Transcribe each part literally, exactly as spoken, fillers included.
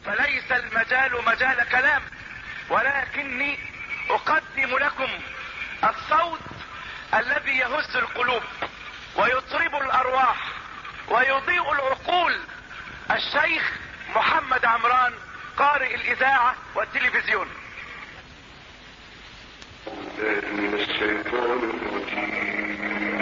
فليس المجال مجال كلام، ولكني اقدم لكم الصوت الذي يهز القلوب ويطرب الارواح ويضيء العقول، الشيخ محمد عمران قارئ الاذاعة والتلفزيون. من الشيطان الرجيم.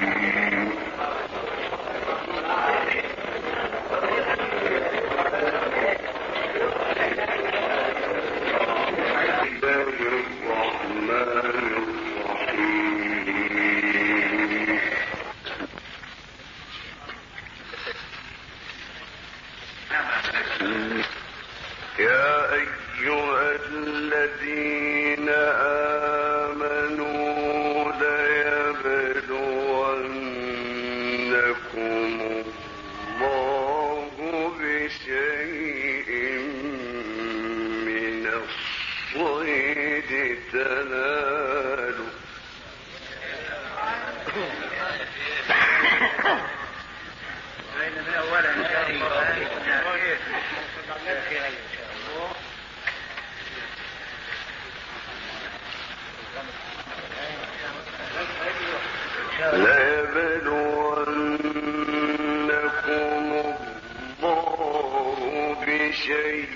يا أيها الذين آمنوا ليبلونكم الله بشيء من الصيد تنالوا ليبلونكم الله بشيء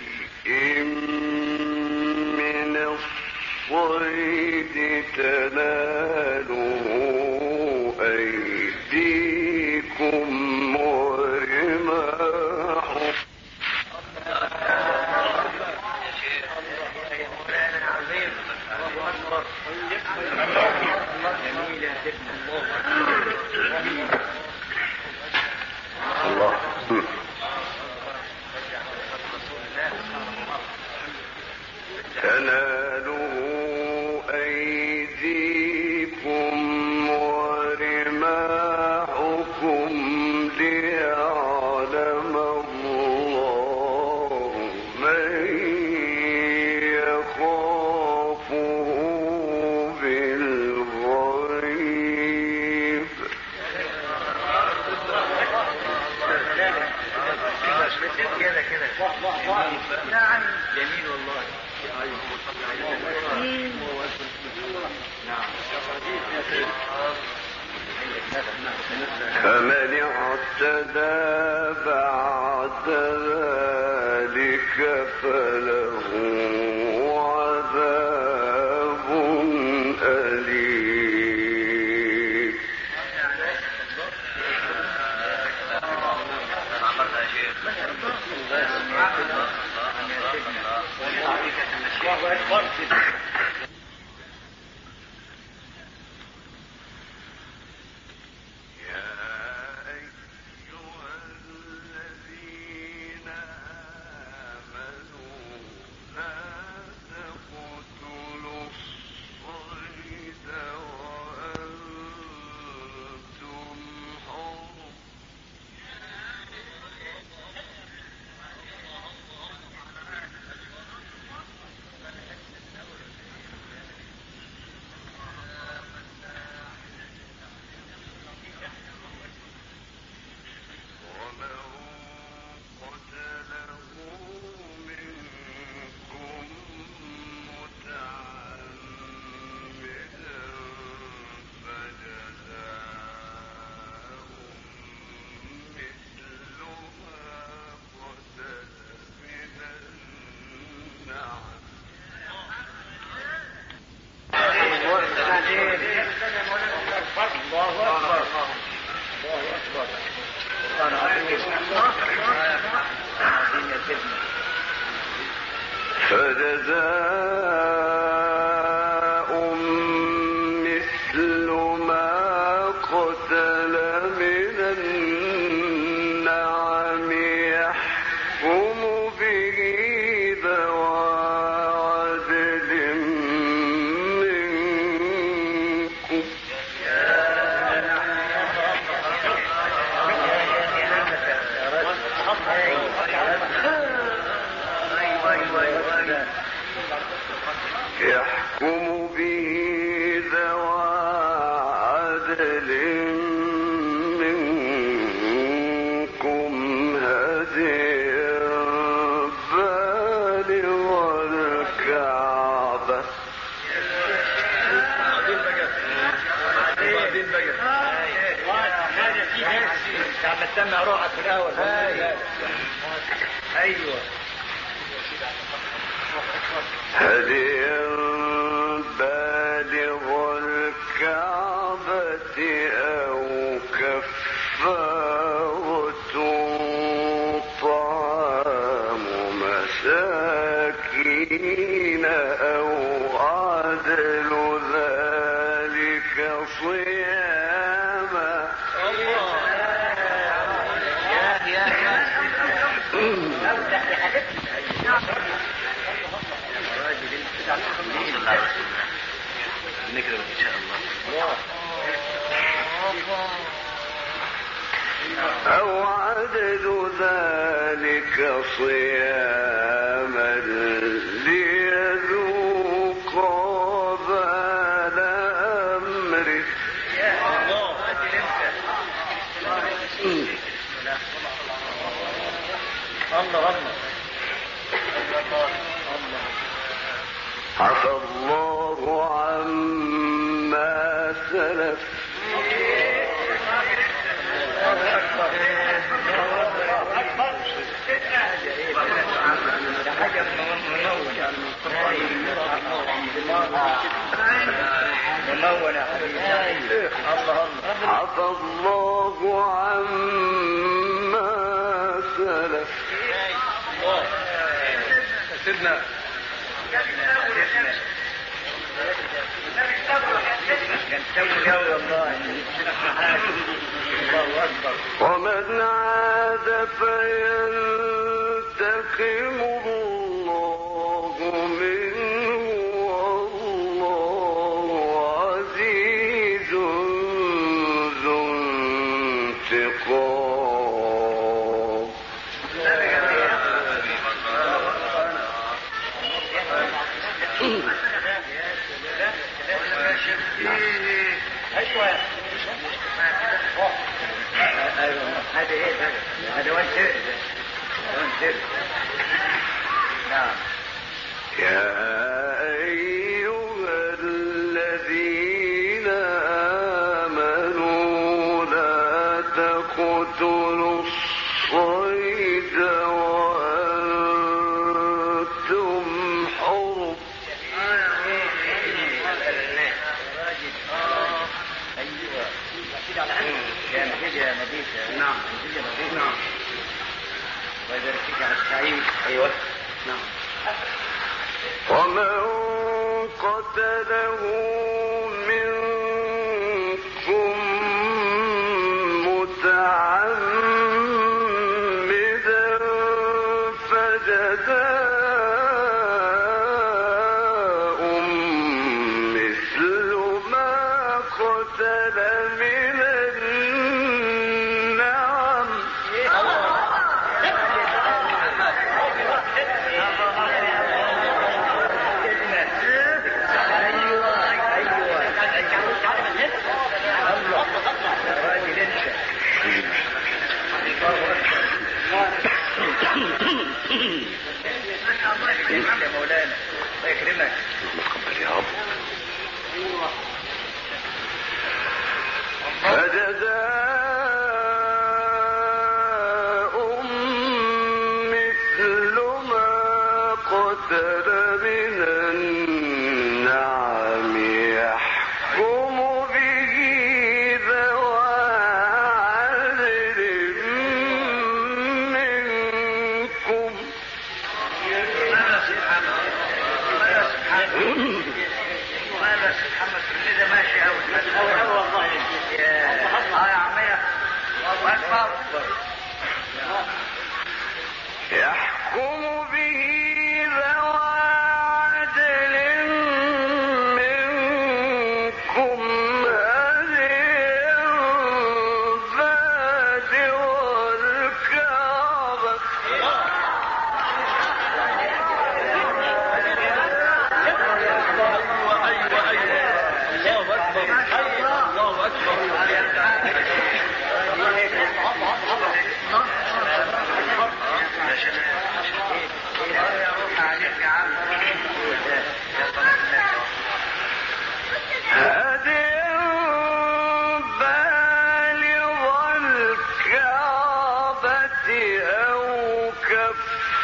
من الصيد تناله أيديكم ورماحكم. الله تناله أيديكم ورماحكم ليعلم الله من يخافه بالغيب. كده كده نعم جميل والله. فمن اعتدى بعد ذلك فله عذاب أليم. فجزاء مثل ما قتل من النعم يحكم به ذوى عدل منكم. يحكم به ذوى عدل منكم هديا عم تسمع روحك في الاول. ايوه هديا بالغ الكعبة أو كفارة طعام مساكين أو عدل ذلك صياما. نكرم ان شاء الله. أو عدد ذلك صياما ليذوق وبال أمره. الله عفى الله عما سلف. عفى الله عما سلف. سيدنا ومن عاد فينتقم الله منه والله عزيز ذو انتقام. هذا ايه هذا؟ هذا وين سر؟ وين سر؟ نعم. يا أيها الذين آمنوا لا تقتلوا الصيد وأنتم حرم. يا نبيل يا نبيل. نعم نعم. وإذا ركيك على السعيد. أيوة نعم. ومن قتله منكم متعمدا فجزاء مثل ما قتل من النعم. يا مولانا الله يكرمك. يا رب. فجزاء مثل ما قتل من النعم يحكم به ذوى عدل منكم. محمد كده ماشي قوي والله. يا عمي الله اكبر. يحكم به ذوى عدل منكم هديا بالغ الكعبة. هديا بالغ الكعبة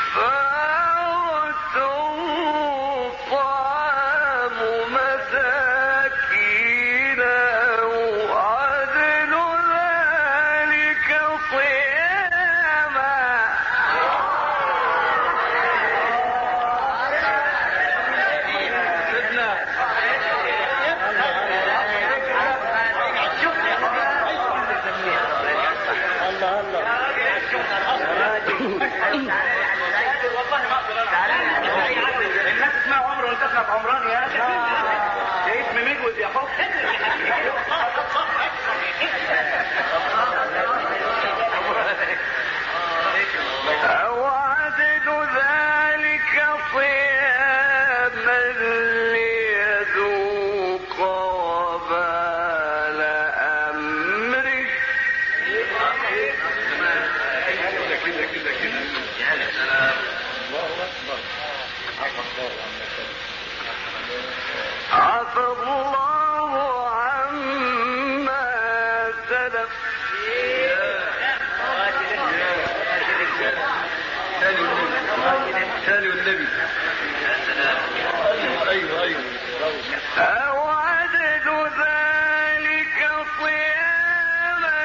الناس اسمها عمر وانت اسمك عمران يا اخي. ده اسم مجود يا حب. أو عدد ذلك صياما ليذوق وبال أمره. عفى الله عما سلف. سالوا النبي. ايوه ايوه. أو عدد ذلك صياما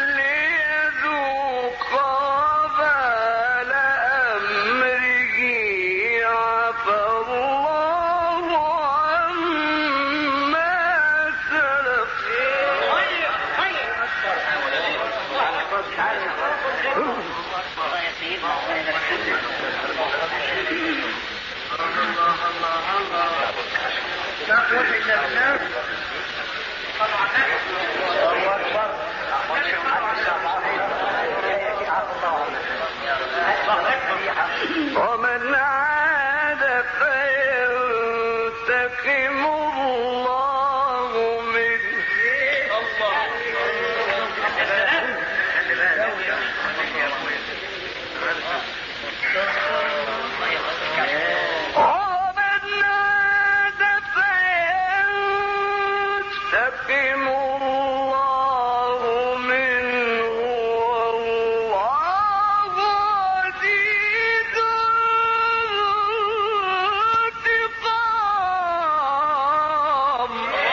ليذوق وبال أمره. عفى الله عما سلف. ومن عاد فينتقم الله منه. ومن عاد فينتقم الله منه والله عزيز انتقام.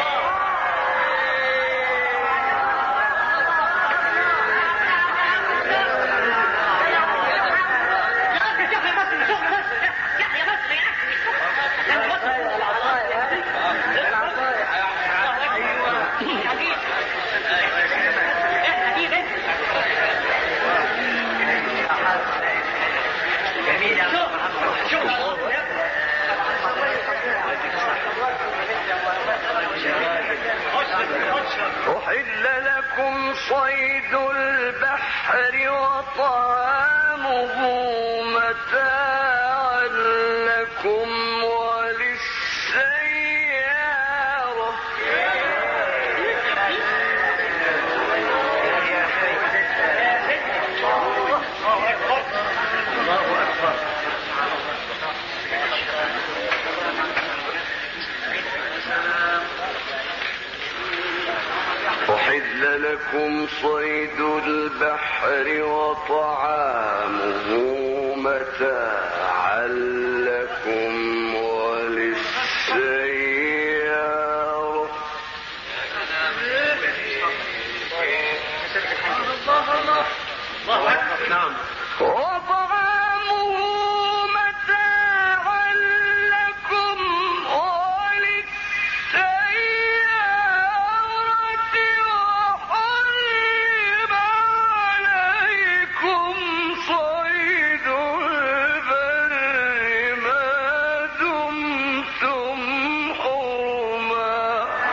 أحل لكم صيد البحر وطعامه متاعا لكم وللسيارة. أحل لكم صيد البحر وطعامه متاعا لكم وللسيارة. نعم. وطعامه متاعا لكم وللسيارة. وحرم عليكم صيد البر ما دمتم حرما.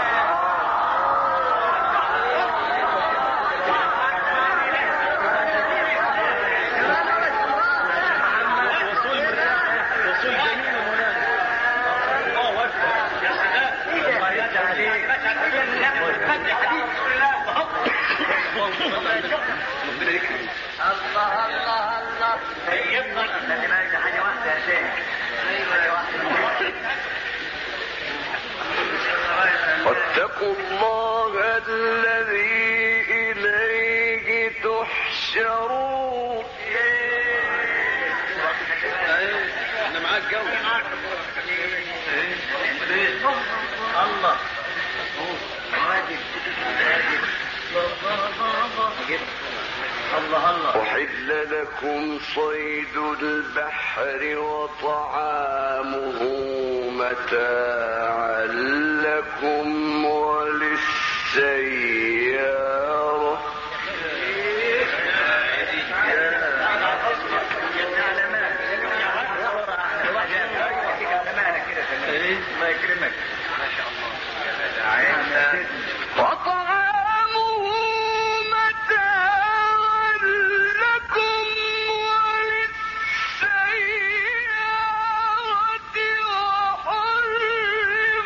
الله الله الله. سيبنا لما حاجه واحده يا شيخ. واتقوا الله الذي إليه تحشرون. الله الله الله. أحل لكم صيد البحر وطعامه متاعا لكم وللسيارة. ما يكرمك ما شاء الله. وطعامه متاعا لكم وللسيارة وحرم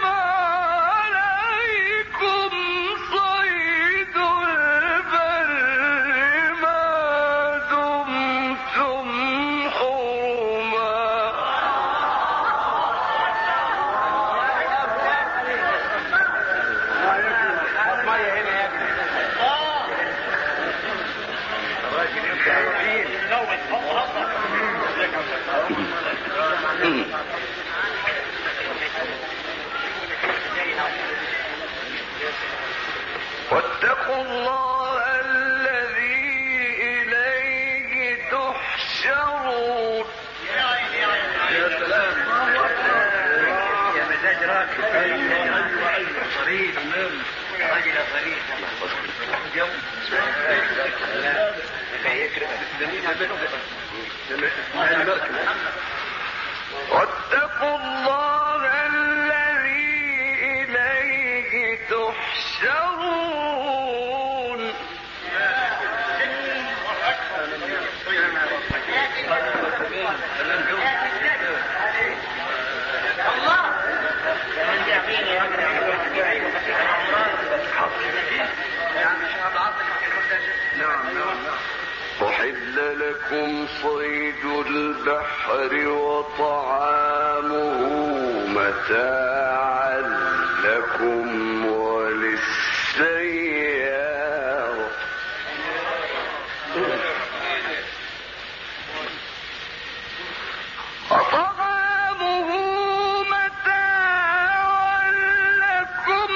عليكم صيد البر ما دمتم حرما. واتقوا الله الذي إليه تحشرون. يا سلام يا مزاج راكب صريح راجل صريح واتقوا الله الذي إليه تحشرون. أحل لكم صيد البحر وطعامه متاعا لكم وللسيارة. وطعامه متاعا لكم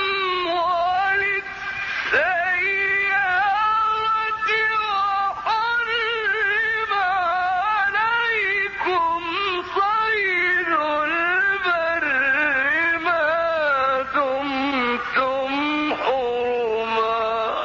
وللسيارة وحرم عليكم صيد البر ما دمتم حرما.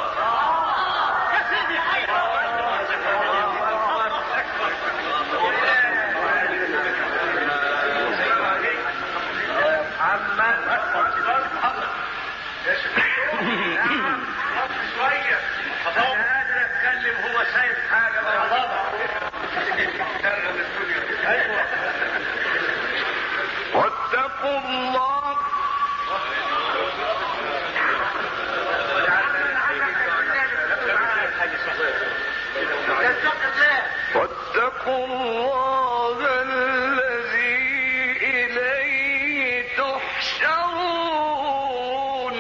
هو شايف حاجه واتقوا الله واتقوا الله الذي إليه تحشرون.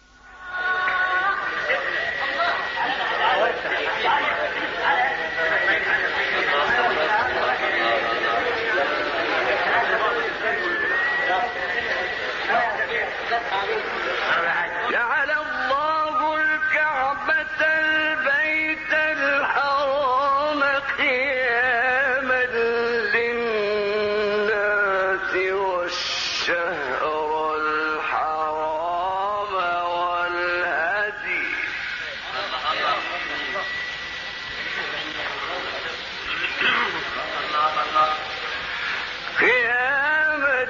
جعل الله الكعبة البيت الحرام قياما للناس والشهر الحرام والهدي قياما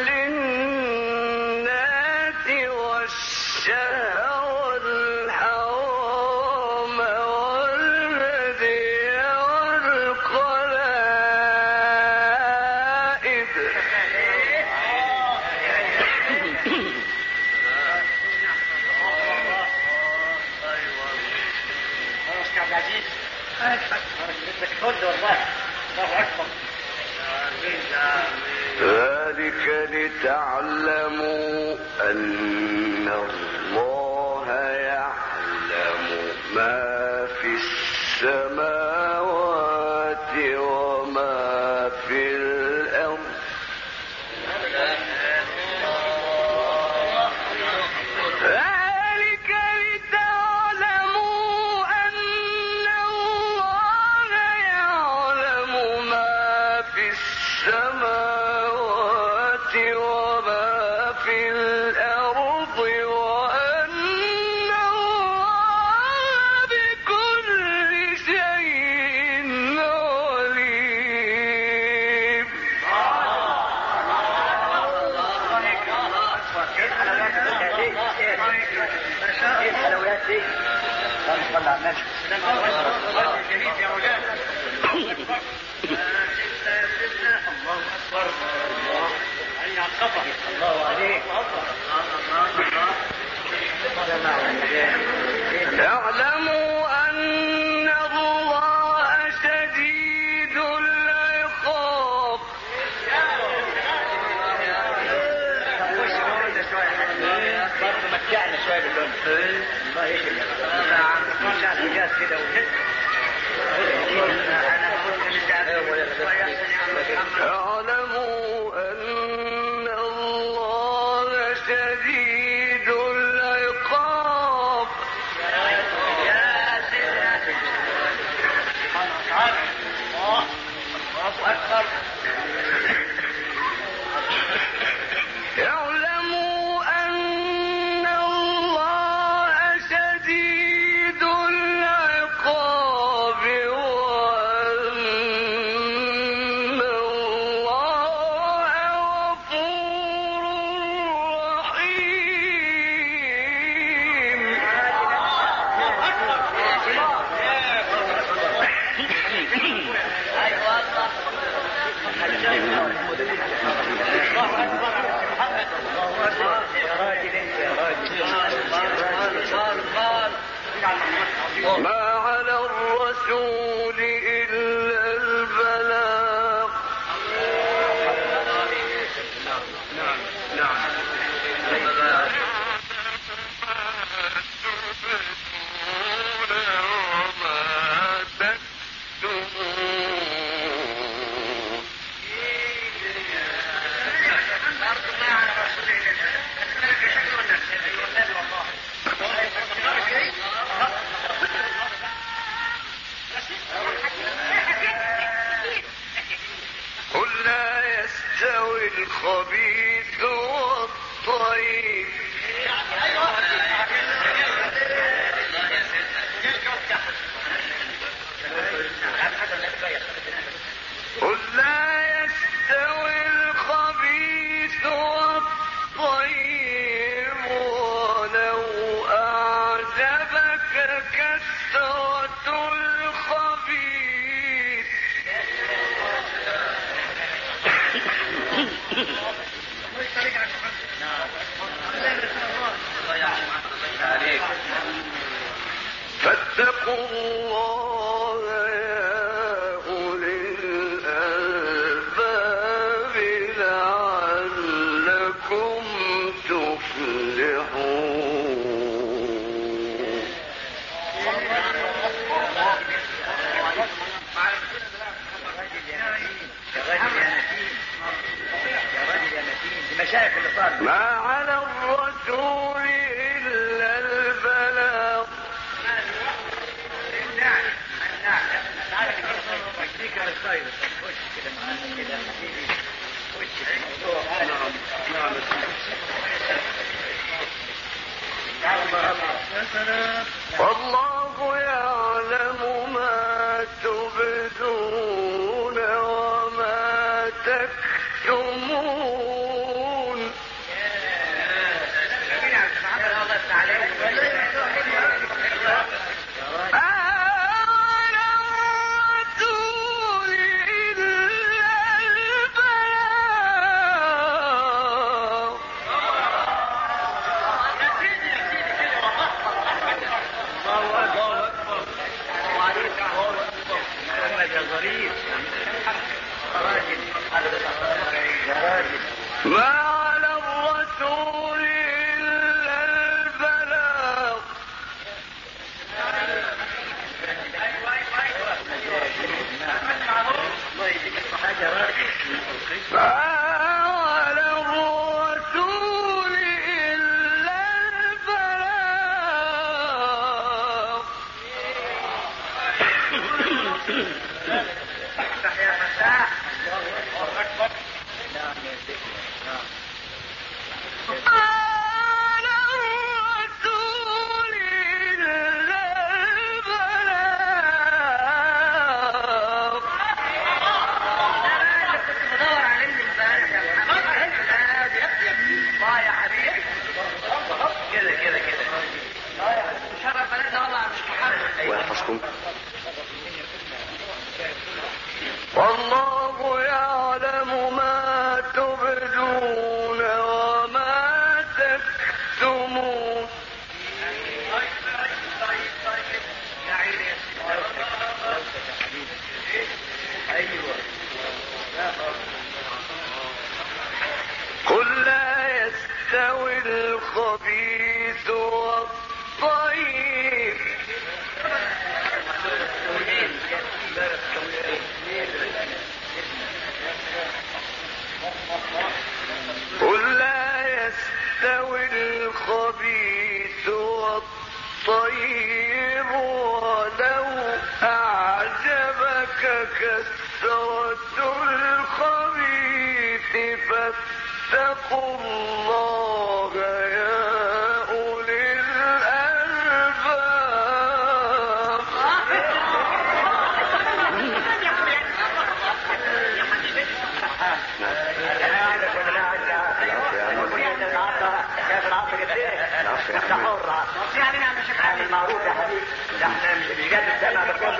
للناس والشهر الحرام والهدي والقلائد. ذلك لتعلموا أن الله يعلم ما في السماوات وما في الأرض صلى على النبي. جميل يا مولانا. الله اكبر. الله على الخطا. الله عليك. اعلموا أن الله شديد العقاب. برضه متعنا شويه باللون. الله يشفيك. مش عارف جاز كده اعلموا أن الله شديد العقاب. اعلموا أن الله شديد العقاب وأن الله غفور رحيم. ما على الرسول إلا البلاغ. نعم نعم وما تكتمون. قل لا يستوي الخبيث والطيب. قل لا يستوي الخبيث والطيب ولو أعجبك كثرة الخبيث. فاتقوا الله يا أولي الألباب لعلكم تفلحون. ما على الرسول إلا البلاغ. والله يعلم ما تبدون وما تكتمون. ما على الرسول إلا البلاغ. ما على الرسول إلا البلاغ. يا فتاح. على الرسول إلا البلاغ. كنت بدور على اللي امبارح يا محمد. الله يا حبيبي. كده كده كده. شرف بلدنا والله مش محمد. عاوزكم. والله يعلم ما تبدون وما تكتمون. قل لا يستوي الخبيث والطيب قل لا يستوي الخبيث والطيب ولو أعجبك كثرة الخبيث فاتقوا الله يا أولي الألباب. المعروف يا حبيبي، احنا مش بجد السماء بكل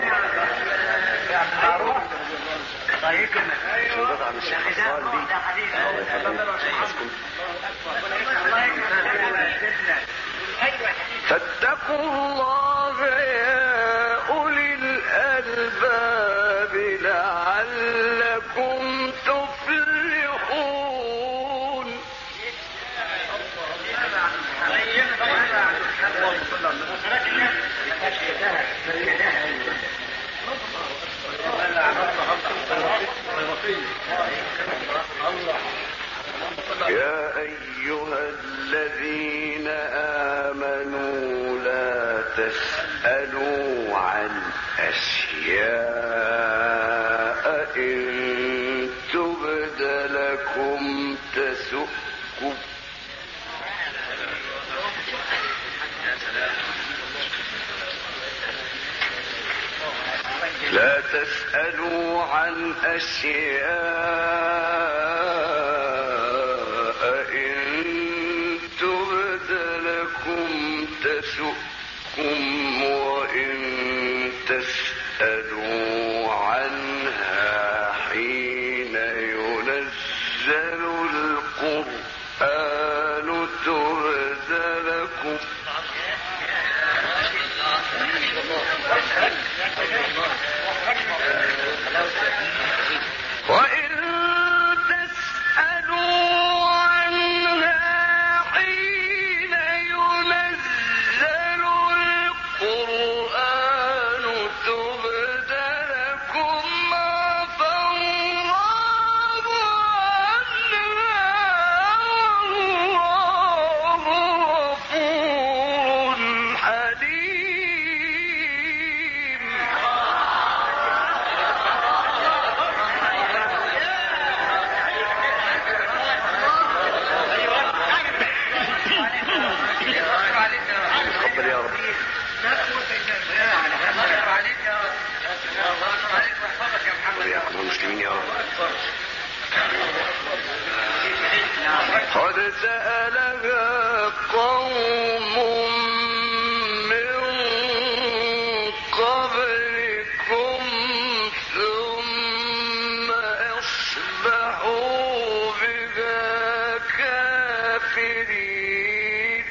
معروف. طيب فاتقوا الله يا أولي الألباب لعلكم تفلحون. يا أيها الذين آمنوا لا تسألوا عن أشياء إن تبد لكم تسؤكم لا تسألوا عن أشياء إن تبد لكم تسؤكم وإن تسألوا عنها حين ينزل القرآن تبد لكم وإن تسألوا عنها حين ينزل القرآن تبد لكم عفى الله عنها والله غفور حليم. يا رب. وياكم المسلمين يا رب. قد سألها قوم من قبلكم ثم أصبحوا بها كافرين.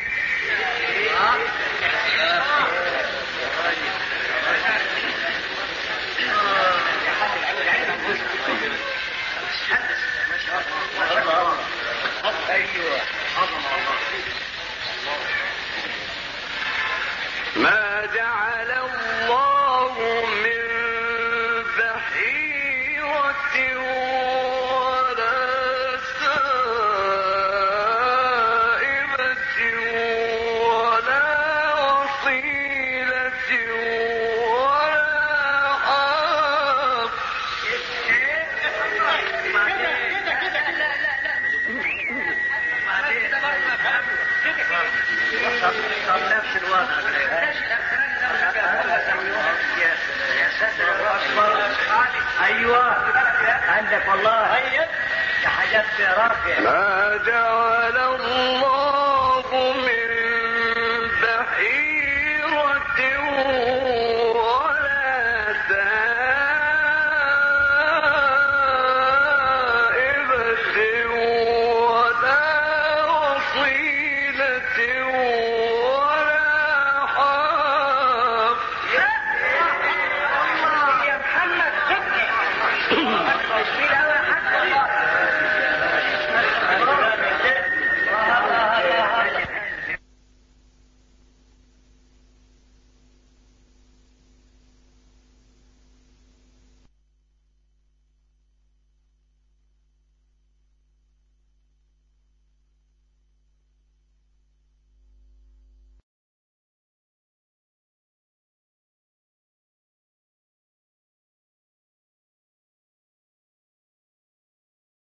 ما جعل الله من بحيرة ولا سائبة ولا وصيلة ولا حام. نفس الوضع. ايوه عندك والله حاجات راقيه. ما جعل الله